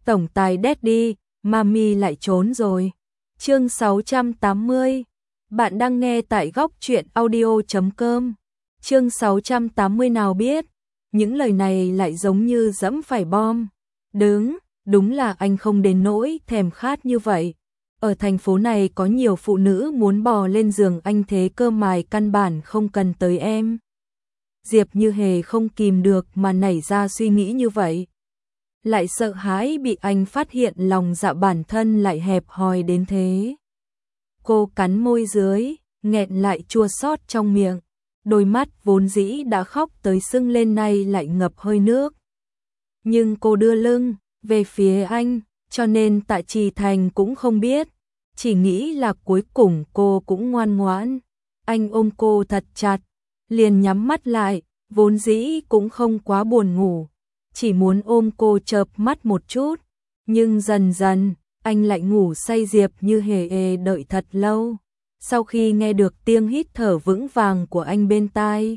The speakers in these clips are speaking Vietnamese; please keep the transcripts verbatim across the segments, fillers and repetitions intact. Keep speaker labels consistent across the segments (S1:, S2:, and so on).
S1: Tổng tài Daddy, Mami lại trốn rồi. Chương sáu trăm tám mươi. Bạn đang nghe tại góc truyện audio chấm com. Chương sáu trăm tám mươi nào biết, những lời này lại giống như dẫm phải bom. Đứng, đúng là anh không đến nỗi thèm khát như vậy. Ở thành phố này có nhiều phụ nữ muốn bò lên giường anh thế cơ mài căn bản không cần tới em. Diệp Như Hề không kìm được mà nảy ra suy nghĩ như vậy. Lại sợ hãi bị anh phát hiện lòng dạ bản thân lại hẹp hòi đến thế. Cô cắn môi dưới, nghẹn lại chua xót trong miệng. Đôi mắt vốn dĩ đã khóc tới sưng lên nay lại ngập hơi nước. Nhưng cô đưa lưng về phía anh, cho nên Tạ Trì Thành cũng không biết. Chỉ nghĩ là cuối cùng cô cũng ngoan ngoãn. Anh ôm cô thật chặt, liền nhắm mắt lại, vốn dĩ cũng không quá buồn ngủ. Chỉ muốn ôm cô chợp mắt một chút. Nhưng dần dần, anh lại ngủ say. Diệp Như Hề đợi thật lâu. Sau khi nghe được tiếng hít thở vững vàng của anh bên tai,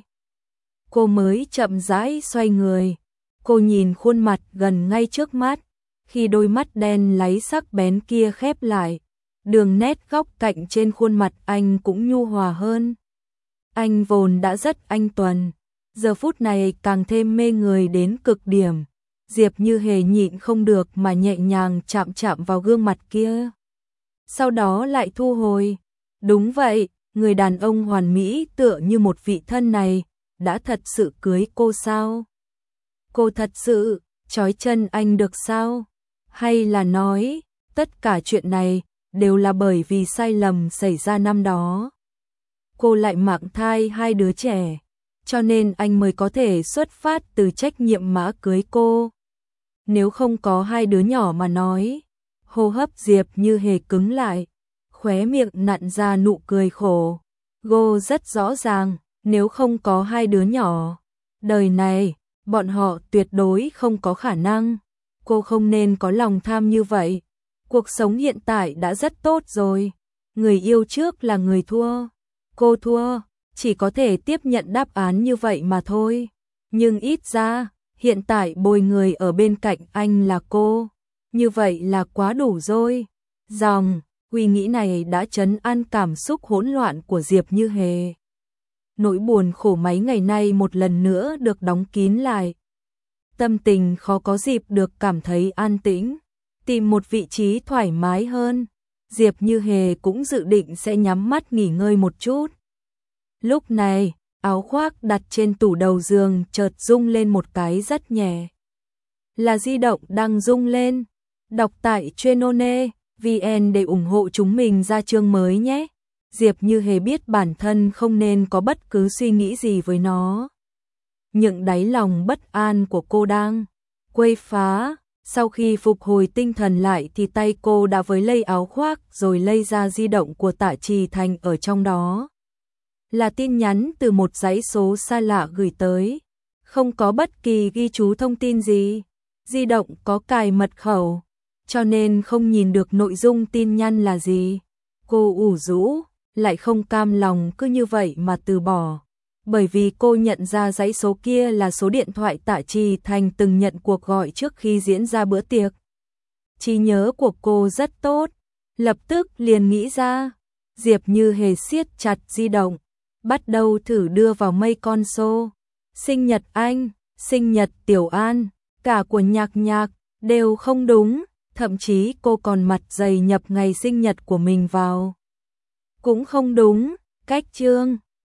S1: cô mới chậm rãi xoay người. Cô nhìn khuôn mặt gần ngay trước mắt. Khi đôi mắt đen láy sắc bén kia khép lại, đường nét góc cạnh trên khuôn mặt anh cũng nhu hòa hơn. Anh vốn đã rất anh tuấn, giờ phút này càng thêm mê người đến cực điểm. Diệp Như Hề nhịn không được mà nhẹ nhàng chạm chạm vào gương mặt kia. Sau đó lại thu hồi. Đúng vậy, người đàn ông hoàn mỹ tựa như một vị thân này, đã thật sự cưới cô sao? Cô thật sự trói chân anh được sao? Hay là nói, tất cả chuyện này đều là bởi vì sai lầm xảy ra năm đó? Cô lại mang thai hai đứa trẻ, cho nên anh mới có thể xuất phát từ trách nhiệm mà cưới cô. Nếu không có hai đứa nhỏ mà nói, hô hấp Diệp Như Hề cứng lại, khóe miệng nặn ra nụ cười khổ. Cô rất rõ ràng, nếu không có hai đứa nhỏ, đời này, bọn họ tuyệt đối không có khả năng. Cô không nên có lòng tham như vậy. Cuộc sống hiện tại đã rất tốt rồi. Người yêu trước là người thua. Cô thua, chỉ có thể tiếp nhận đáp án như vậy mà thôi. Nhưng ít ra, hiện tại bồi người ở bên cạnh anh là cô. Như vậy là quá đủ rồi. Dòng suy nghĩ này đã trấn an cảm xúc hỗn loạn của Diệp Như Hề. Nỗi buồn khổ mấy ngày nay một lần nữa được đóng kín lại. Tâm tình khó có dịp được cảm thấy an tĩnh, tìm một vị trí thoải mái hơn. Diệp Như Hề cũng dự định sẽ nhắm mắt nghỉ ngơi một chút. Lúc này, áo khoác đặt trên tủ đầu giường chợt rung lên một cái rất nhẹ. Là di động đang rung lên. Đọc tại Trenone vê en để ủng hộ chúng mình ra chương mới nhé. Diệp Như Hề biết bản thân không nên có bất cứ suy nghĩ gì với nó. Những đáy lòng bất an của cô đang quấy phá. Sau khi phục hồi tinh thần lại thì tay cô đã với lấy áo khoác rồi lấy ra di động của Tạ Trì Thành, ở trong đó là tin nhắn từ một dãy số xa lạ gửi tới. Không có bất kỳ ghi chú thông tin gì. Di động có cài mật khẩu, cho nên không nhìn được nội dung tin nhắn là gì. Cô ủ rũ, lại không cam lòng cứ như vậy mà từ bỏ. Bởi vì cô nhận ra dãy số kia là số điện thoại Tạ Trì Thành từng nhận cuộc gọi trước khi diễn ra bữa tiệc. Trí nhớ của cô rất tốt, lập tức liền nghĩ ra. Diệp Như Hề siết chặt di động, bắt đầu thử đưa vào mây con số. Sinh nhật anh, sinh nhật Tiểu An, cả của Nhạc Nhạc đều không đúng, thậm chí cô còn mặt dày nhập ngày sinh nhật của mình vào. Cũng không đúng, cách chương